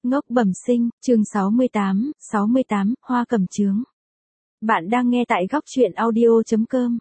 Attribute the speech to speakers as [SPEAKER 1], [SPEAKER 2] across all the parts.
[SPEAKER 1] Ngốc bẩm sinh, chương 68, Hoa Cẩm Chướng. Bạn đang nghe tại góc truyện audio.com.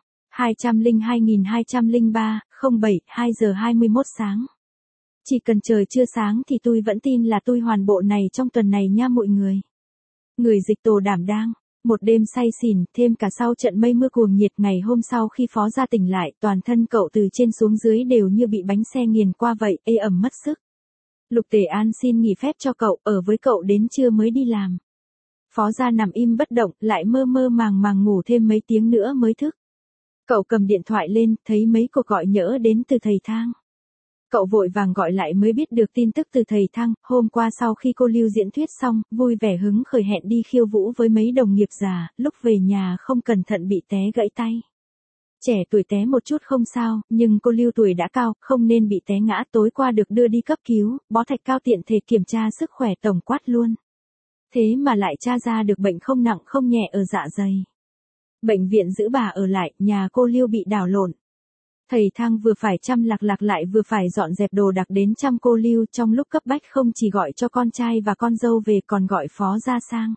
[SPEAKER 1] 202.203, 07, 2 giờ 21 sáng. Chỉ cần trời chưa sáng thì tôi vẫn tin là tôi hoàn bộ này trong tuần này nha mọi người. Người dịch tổ đảm đang. Một đêm say xỉn, thêm cả sau trận mây mưa cuồng nhiệt ngày hôm sau khi Phó Gia tỉnh lại, toàn thân cậu từ trên xuống dưới đều như bị bánh xe nghiền qua vậy, ê ẩm mất sức. Lục Tề An xin nghỉ phép cho cậu, ở với cậu đến trưa mới đi làm. Phó Gia nằm im bất động, lại mơ mơ màng màng ngủ thêm mấy tiếng nữa mới thức. Cậu cầm điện thoại lên, thấy mấy cuộc gọi nhỡ đến từ thầy Thang. Cậu vội vàng gọi lại mới biết được tin tức từ thầy Thang, hôm qua sau khi cô Lưu diễn thuyết xong, vui vẻ hứng khởi hẹn đi khiêu vũ với mấy đồng nghiệp già, lúc về nhà không cẩn thận bị té gãy tay. Trẻ tuổi té một chút không sao, nhưng cô Lưu tuổi đã cao, không nên bị té ngã, tối qua được đưa đi cấp cứu, bó thạch cao tiện thể kiểm tra sức khỏe tổng quát luôn. Thế mà lại tra ra được bệnh không nặng không nhẹ ở dạ dày. Bệnh viện giữ bà ở lại, nhà cô Lưu bị đảo lộn. Thầy Thang vừa phải chăm Lạc lại vừa phải dọn dẹp đồ đạc đến chăm cô Lưu, trong lúc cấp bách không chỉ gọi cho con trai và con dâu về còn gọi Phó Gia sang.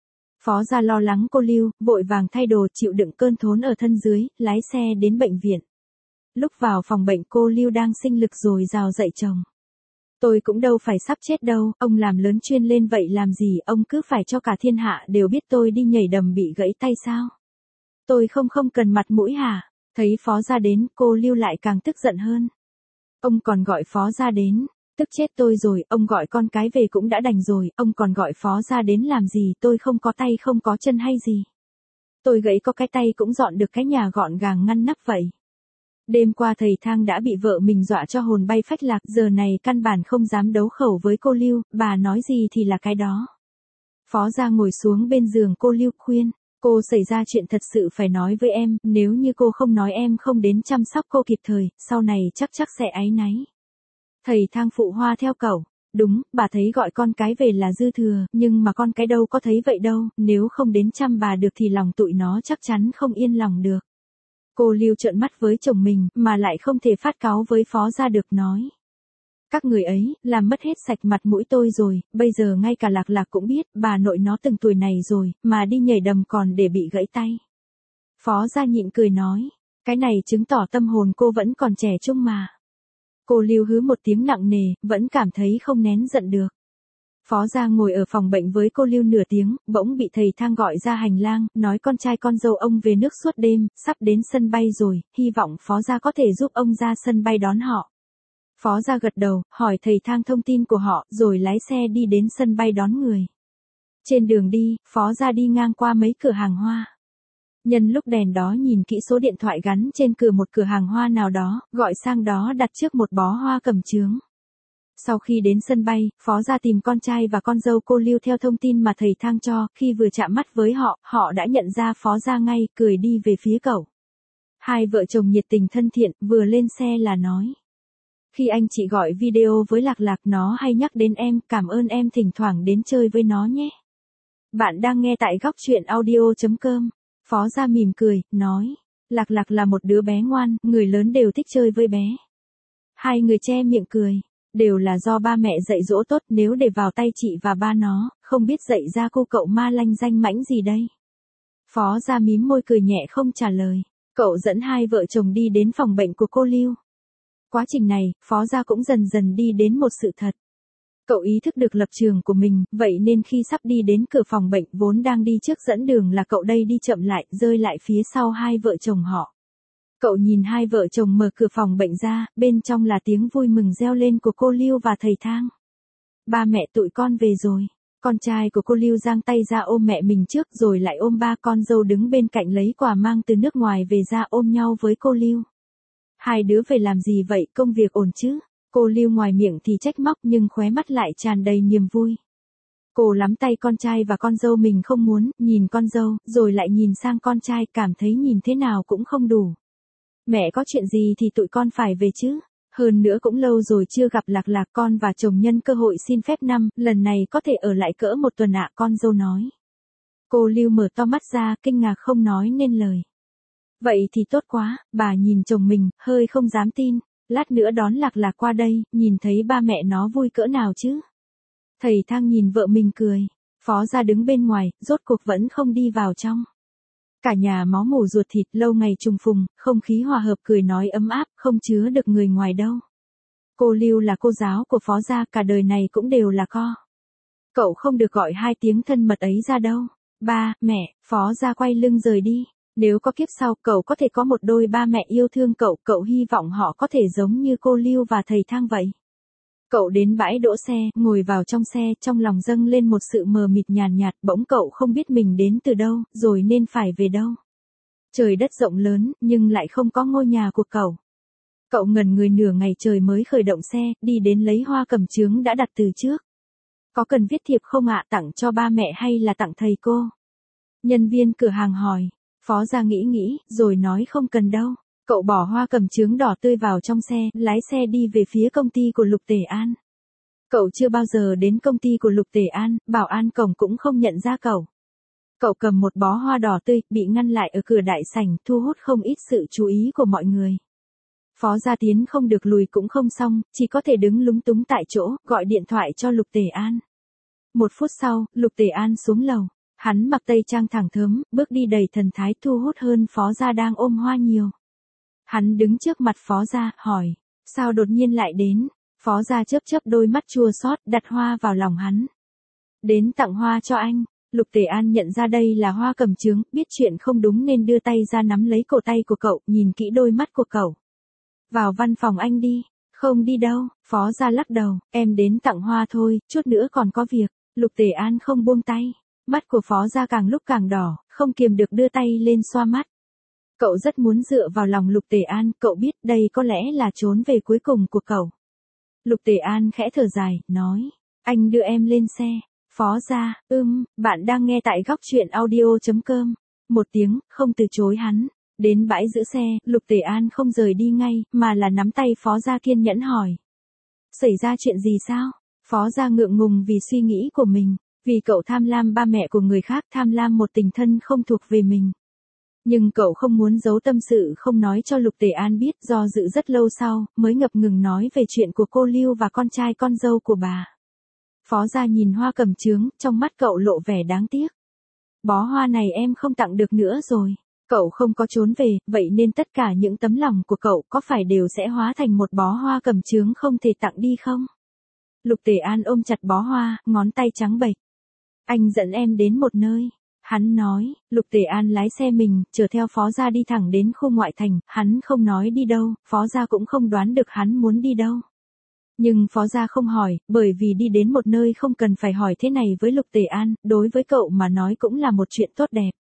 [SPEAKER 1] Phó Gia lo lắng cô Lưu, vội vàng thay đồ chịu đựng cơn thốn ở thân dưới, lái xe đến bệnh viện. Lúc vào phòng bệnh cô Lưu đang sinh lực rồi rào dậy chồng. Tôi cũng đâu phải sắp chết đâu, ông làm lớn chuyên lên vậy làm gì, ông cứ phải cho cả thiên hạ đều biết tôi đi nhảy đầm bị gãy tay sao. Tôi không cần mặt mũi hả? Thấy Phó Gia đến, cô Lưu lại càng tức giận hơn. Ông còn gọi Phó Gia đến, tức chết tôi rồi, ông gọi con cái về cũng đã đành rồi, ông còn gọi Phó Gia đến làm gì, tôi không có tay không có chân hay gì. Tôi gãy có cái tay cũng dọn được cái nhà gọn gàng ngăn nắp vậy. Đêm qua thầy Thang đã bị vợ mình dọa cho hồn bay phách lạc, giờ này căn bản không dám đấu khẩu với cô Lưu, bà nói gì thì là cái đó. Phó Gia ngồi xuống bên giường cô Lưu khuyên. Cô xảy ra chuyện thật sự phải nói với em, nếu như cô không nói em không đến chăm sóc cô kịp thời, sau này chắc sẽ áy náy. Thầy Thang phụ hoa theo cậu, đúng, bà thấy gọi con cái về là dư thừa, nhưng mà con cái đâu có thấy vậy đâu, nếu không đến chăm bà được thì lòng tụi nó chắc chắn không yên lòng được. Cô Lưu trợn mắt với chồng mình, mà lại không thể phát cáu với Phó Gia được nói. Các người ấy, làm mất hết sạch mặt mũi tôi rồi, bây giờ ngay cả Lạc cũng biết, bà nội nó từng tuổi này rồi, mà đi nhảy đầm còn để bị gãy tay. Phó Gia nhịn cười nói, cái này chứng tỏ tâm hồn cô vẫn còn trẻ trung mà. Cô Lưu hứ một tiếng nặng nề, vẫn cảm thấy không nén giận được. Phó Gia ngồi ở phòng bệnh với cô Lưu nửa tiếng, bỗng bị thầy Thang gọi ra hành lang, nói con trai con dâu ông về nước suốt đêm, sắp đến sân bay rồi, hy vọng Phó Gia có thể giúp ông ra sân bay đón họ. Phó Gia gật đầu, hỏi thầy Thang thông tin của họ, rồi lái xe đi đến sân bay đón người. Trên đường đi, Phó Gia đi ngang qua mấy cửa hàng hoa. Nhân lúc đèn đó nhìn kỹ số điện thoại gắn trên cửa một cửa hàng hoa nào đó, gọi sang đó đặt trước một bó hoa cẩm chướng. Sau khi đến sân bay, Phó Gia tìm con trai và con dâu cô Lưu theo thông tin mà thầy Thang cho, khi vừa chạm mắt với họ, họ đã nhận ra Phó Gia ngay, cười đi về phía cậu. Hai vợ chồng nhiệt tình thân thiện, vừa lên xe là nói. Khi anh chị gọi video với Lạc nó hay nhắc đến em, cảm ơn em thỉnh thoảng đến chơi với nó nhé. Bạn đang nghe tại góc truyện audio.com. Phó Gia mỉm cười, nói. Lạc là một đứa bé ngoan, người lớn đều thích chơi với bé. Hai người che miệng cười. Đều là do ba mẹ dạy dỗ tốt, nếu để vào tay chị và ba nó, không biết dạy ra cô cậu ma lanh danh mãnh gì đây. Phó Gia mím môi cười nhẹ không trả lời. Cậu dẫn hai vợ chồng đi đến phòng bệnh của cô Lưu. Quá trình này, Phó Gia cũng dần dần đi đến một sự thật. Cậu ý thức được lập trường của mình, vậy nên khi sắp đi đến cửa phòng bệnh vốn đang đi trước dẫn đường là cậu đây đi chậm lại, rơi lại phía sau hai vợ chồng họ. Cậu nhìn hai vợ chồng mở cửa phòng bệnh ra, bên trong là tiếng vui mừng reo lên của cô Lưu và thầy Thang. Ba mẹ tụi con về rồi. Con trai của cô Lưu giang tay ra ôm mẹ mình trước rồi lại ôm ba, con dâu đứng bên cạnh lấy quà mang từ nước ngoài về ra ôm nhau với cô Lưu. Hai đứa về làm gì vậy, công việc ổn chứ? Cô Lưu ngoài miệng thì trách móc nhưng khóe mắt lại tràn đầy niềm vui. Cô nắm tay con trai và con dâu mình không muốn, nhìn con dâu, rồi lại nhìn sang con trai, cảm thấy nhìn thế nào cũng không đủ. Mẹ có chuyện gì thì tụi con phải về chứ? Hơn nữa cũng lâu rồi chưa gặp Lạc, con và chồng nhân cơ hội xin phép năm, lần này có thể ở lại cỡ một tuần ạ, con dâu nói. Cô Lưu mở to mắt ra, kinh ngạc không nói nên lời. Vậy thì tốt quá, bà nhìn chồng mình, hơi không dám tin, lát nữa đón Lạc qua đây, nhìn thấy ba mẹ nó vui cỡ nào chứ? Thầy Thang nhìn vợ mình cười. Phó gia đứng bên ngoài, rốt cuộc vẫn không đi vào trong. Cả nhà máu mủ ruột thịt, lâu ngày trùng phùng, không khí hòa hợp cười nói ấm áp, không chứa được người ngoài đâu. Cô Lưu là cô giáo của Phó gia, cả đời này cũng đều là co. Cậu không được gọi hai tiếng thân mật ấy ra đâu. Ba, mẹ, Phó gia quay lưng rời đi. Nếu có kiếp sau, cậu có thể có một đôi ba mẹ yêu thương cậu, cậu hy vọng họ có thể giống như cô Lưu và thầy Thang vậy. Cậu đến bãi đỗ xe, ngồi vào trong xe, trong lòng dâng lên một sự mờ mịt nhàn nhạt, bỗng cậu không biết mình đến từ đâu, rồi nên phải về đâu. Trời đất rộng lớn, nhưng lại không có ngôi nhà của cậu. Cậu ngẩn người nửa ngày trời mới khởi động xe, đi đến lấy hoa cẩm chướng đã đặt từ trước. Có cần viết thiệp không ạ, tặng cho ba mẹ hay là tặng thầy cô? Nhân viên cửa hàng hỏi. Phó gia nghĩ, rồi nói không cần đâu. Cậu bỏ hoa cẩm chướng đỏ tươi vào trong xe, lái xe đi về phía công ty của Lục Tề An. Cậu chưa bao giờ đến công ty của Lục Tề An, bảo an cổng cũng không nhận ra cậu. Cậu cầm một bó hoa đỏ tươi, bị ngăn lại ở cửa đại sảnh, thu hút không ít sự chú ý của mọi người. Phó gia tiến không được lùi cũng không xong, chỉ có thể đứng lúng túng tại chỗ, gọi điện thoại cho Lục Tề An. 1 phút sau, Lục Tề An xuống lầu. Hắn mặc tây trang thẳng thớm, bước đi đầy thần thái thu hút hơn Phó gia đang ôm hoa nhiều. Hắn đứng trước mặt Phó gia, hỏi, sao đột nhiên lại đến? Phó gia chớp đôi mắt chua xót, đặt hoa vào lòng hắn. Đến tặng hoa cho anh. Lục Tề An nhận ra đây là hoa cẩm chướng, biết chuyện không đúng nên đưa tay ra nắm lấy cổ tay của cậu, nhìn kỹ đôi mắt của cậu. Vào văn phòng anh đi. Không đi đâu, Phó gia lắc đầu, em đến tặng hoa thôi, chút nữa còn có việc. Lục Tề An không buông tay. Mắt của Phó gia càng lúc càng đỏ, không kiềm được đưa tay lên xoa mắt. Cậu rất muốn dựa vào lòng Lục Tề An, cậu biết đây có lẽ là trốn về cuối cùng của cậu. Lục Tề An khẽ thở dài, nói, anh đưa em lên xe. Phó gia, bạn đang nghe tại góc truyện audio.com. Một tiếng, không từ chối hắn. Đến bãi giữ xe, Lục Tề An không rời đi ngay, mà là nắm tay Phó gia kiên nhẫn hỏi. Xảy ra chuyện gì sao? Phó gia ngượng ngùng vì suy nghĩ của mình. Vì cậu tham lam ba mẹ của người khác, tham lam một tình thân không thuộc về mình. Nhưng cậu không muốn giấu tâm sự không nói cho Lục Tề An biết, do dự rất lâu sau, mới ngập ngừng nói về chuyện của cô Lưu và con trai con dâu của bà. Phó gia nhìn hoa cẩm chướng, trong mắt cậu lộ vẻ đáng tiếc. Bó hoa này em không tặng được nữa rồi. Cậu không có trốn về, vậy nên tất cả những tấm lòng của cậu có phải đều sẽ hóa thành một bó hoa cẩm chướng không thể tặng đi không? Lục Tề An ôm chặt bó hoa, ngón tay trắng bệch. Anh dẫn em đến một nơi. Hắn nói, Lục Tề An lái xe mình, chở theo Phó gia đi thẳng đến khu ngoại thành, hắn không nói đi đâu, Phó gia cũng không đoán được hắn muốn đi đâu. Nhưng Phó gia không hỏi, bởi vì đi đến một nơi không cần phải hỏi thế này với Lục Tề An, đối với cậu mà nói cũng là một chuyện tốt đẹp.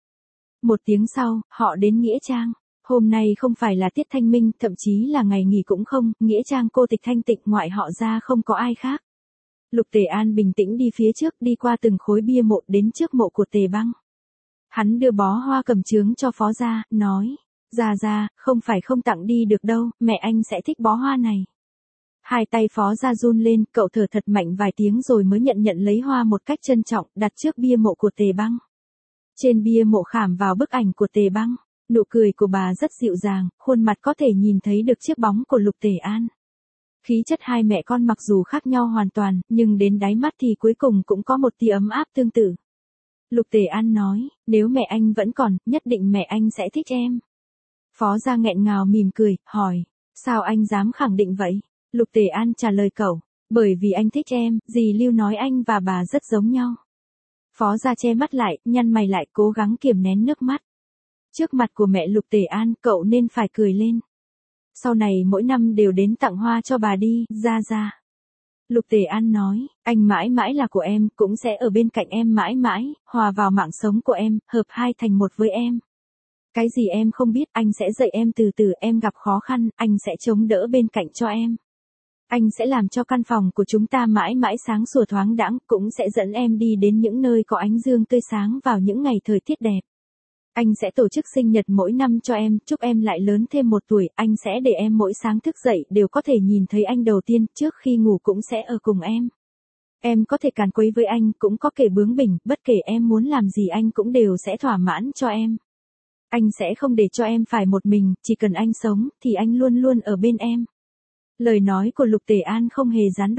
[SPEAKER 1] 1 tiếng sau, họ đến Nghĩa Trang. Hôm nay không phải là tiết thanh minh, thậm chí là ngày nghỉ cũng không, Nghĩa Trang cô tịch thanh tịnh, ngoại họ ra không có ai khác. Lục Tề An bình tĩnh đi phía trước, đi qua từng khối bia mộ đến trước mộ của Tề Băng. Hắn đưa bó hoa cẩm chướng cho Phó gia, nói, Gia, không phải không tặng đi được đâu, mẹ anh sẽ thích bó hoa này. Hai tay Phó gia run lên, cậu thở thật mạnh vài tiếng rồi mới nhận lấy hoa một cách trân trọng, đặt trước bia mộ của Tề Băng. Trên bia mộ khảm vào bức ảnh của Tề Băng, nụ cười của bà rất dịu dàng, khuôn mặt có thể nhìn thấy được chiếc bóng của Lục Tề An. Khí chất hai mẹ con mặc dù khác nhau hoàn toàn, nhưng đến đáy mắt thì cuối cùng cũng có một tia ấm áp tương tự. Lục Tề An nói, nếu mẹ anh vẫn còn, nhất định mẹ anh sẽ thích em. Phó gia nghẹn ngào mỉm cười, hỏi, sao anh dám khẳng định vậy? Lục Tề An trả lời cậu, bởi vì anh thích em, dì Lưu nói anh và bà rất giống nhau. Phó gia che mắt lại, nhăn mày lại, cố gắng kiềm nén nước mắt. Trước mặt của mẹ Lục Tề An, cậu nên phải cười lên. Sau này mỗi năm đều đến tặng hoa cho bà đi, Gia. Lục Tề An nói, anh mãi mãi là của em, cũng sẽ ở bên cạnh em mãi mãi, hòa vào mạng sống của em, hợp hai thành một với em. Cái gì em không biết, anh sẽ dạy em từ từ, em gặp khó khăn, anh sẽ chống đỡ bên cạnh cho em. Anh sẽ làm cho căn phòng của chúng ta mãi mãi sáng sủa thoáng đãng, cũng sẽ dẫn em đi đến những nơi có ánh dương tươi sáng vào những ngày thời tiết đẹp. Anh sẽ tổ chức sinh nhật mỗi năm cho em, chúc em lại lớn thêm 1 tuổi, anh sẽ để em mỗi sáng thức dậy đều có thể nhìn thấy anh đầu tiên, trước khi ngủ cũng sẽ ở cùng em. Em có thể càn quấy với anh, cũng có kể bướng bỉnh, bất kể em muốn làm gì anh cũng đều sẽ thỏa mãn cho em. Anh sẽ không để cho em phải một mình, chỉ cần anh sống, thì anh luôn luôn ở bên em. Lời nói của Lục Tề An không hề gián đoạn,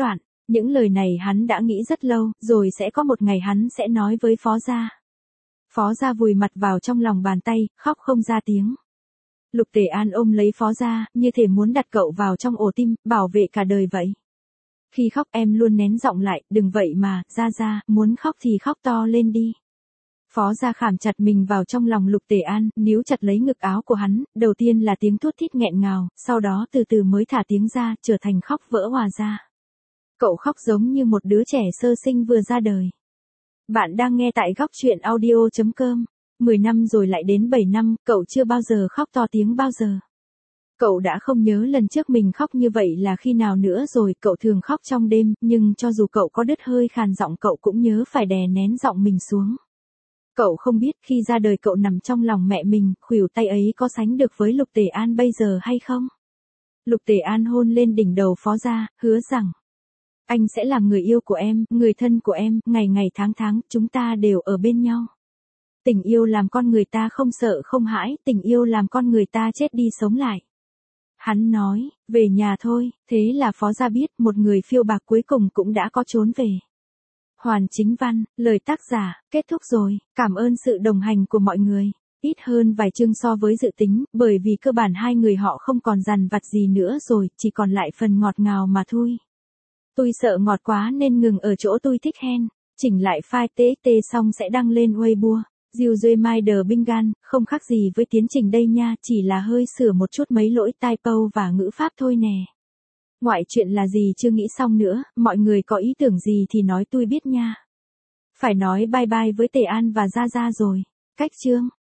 [SPEAKER 1] Những lời này hắn đã nghĩ rất lâu, rồi sẽ có một ngày hắn sẽ nói với Phó Gia. Phó Gia vùi mặt vào trong lòng bàn tay, khóc không ra tiếng. Lục Tề An ôm lấy Phó Gia, như thể muốn đặt cậu vào trong ổ tim, bảo vệ cả đời vậy. Khi khóc em luôn nén giọng lại, đừng vậy mà, Gia, muốn khóc thì khóc to lên đi. Phó Gia khảm chặt mình vào trong lòng Lục Tề An, níu chặt lấy ngực áo của hắn, đầu tiên là tiếng thút thít nghẹn ngào, sau đó từ từ mới thả tiếng ra, trở thành khóc vỡ hòa ra. Cậu khóc giống như một đứa trẻ sơ sinh vừa ra đời. Bạn đang nghe tại góc truyện audio.com. 10 năm rồi lại đến 7 năm, cậu chưa bao giờ khóc to tiếng bao giờ. Cậu đã không nhớ lần trước mình khóc như vậy là khi nào nữa rồi, cậu thường khóc trong đêm, nhưng cho dù cậu có đứt hơi khàn giọng cậu cũng nhớ phải đè nén giọng mình xuống. Cậu không biết khi ra đời cậu nằm trong lòng mẹ mình, khuỷu tay ấy có sánh được với Lục Tề An bây giờ hay không? Lục Tề An hôn lên đỉnh đầu Phó Gia, hứa rằng anh sẽ làm người yêu của em, người thân của em, ngày ngày tháng tháng, chúng ta đều ở bên nhau. Tình yêu làm con người ta không sợ không hãi, tình yêu làm con người ta chết đi sống lại. Hắn nói, về nhà thôi, thế là Phó Gia biết một người phiêu bạc cuối cùng cũng đã có trốn về. Hoàn Chính Văn, lời tác giả, kết thúc rồi, cảm ơn sự đồng hành của mọi người. Ít hơn vài chương so với dự tính, bởi vì cơ bản hai người họ không còn dằn vặt gì nữa rồi, chỉ còn lại phần ngọt ngào mà thôi. Tôi sợ ngọt quá nên ngừng ở chỗ tôi thích hen. Chỉnh lại file TXT xong sẽ đăng lên Weibo. Diêu Duy Mai Đờ Bingan, không khác gì với tiến trình đây nha, chỉ là hơi sửa một chút mấy lỗi typo và ngữ pháp thôi nè. Ngoại chuyện là gì chưa nghĩ xong nữa, mọi người có ý tưởng gì thì nói tôi biết nha. Phải nói bye bye với Tề An và Gia Gia rồi. Cách chương.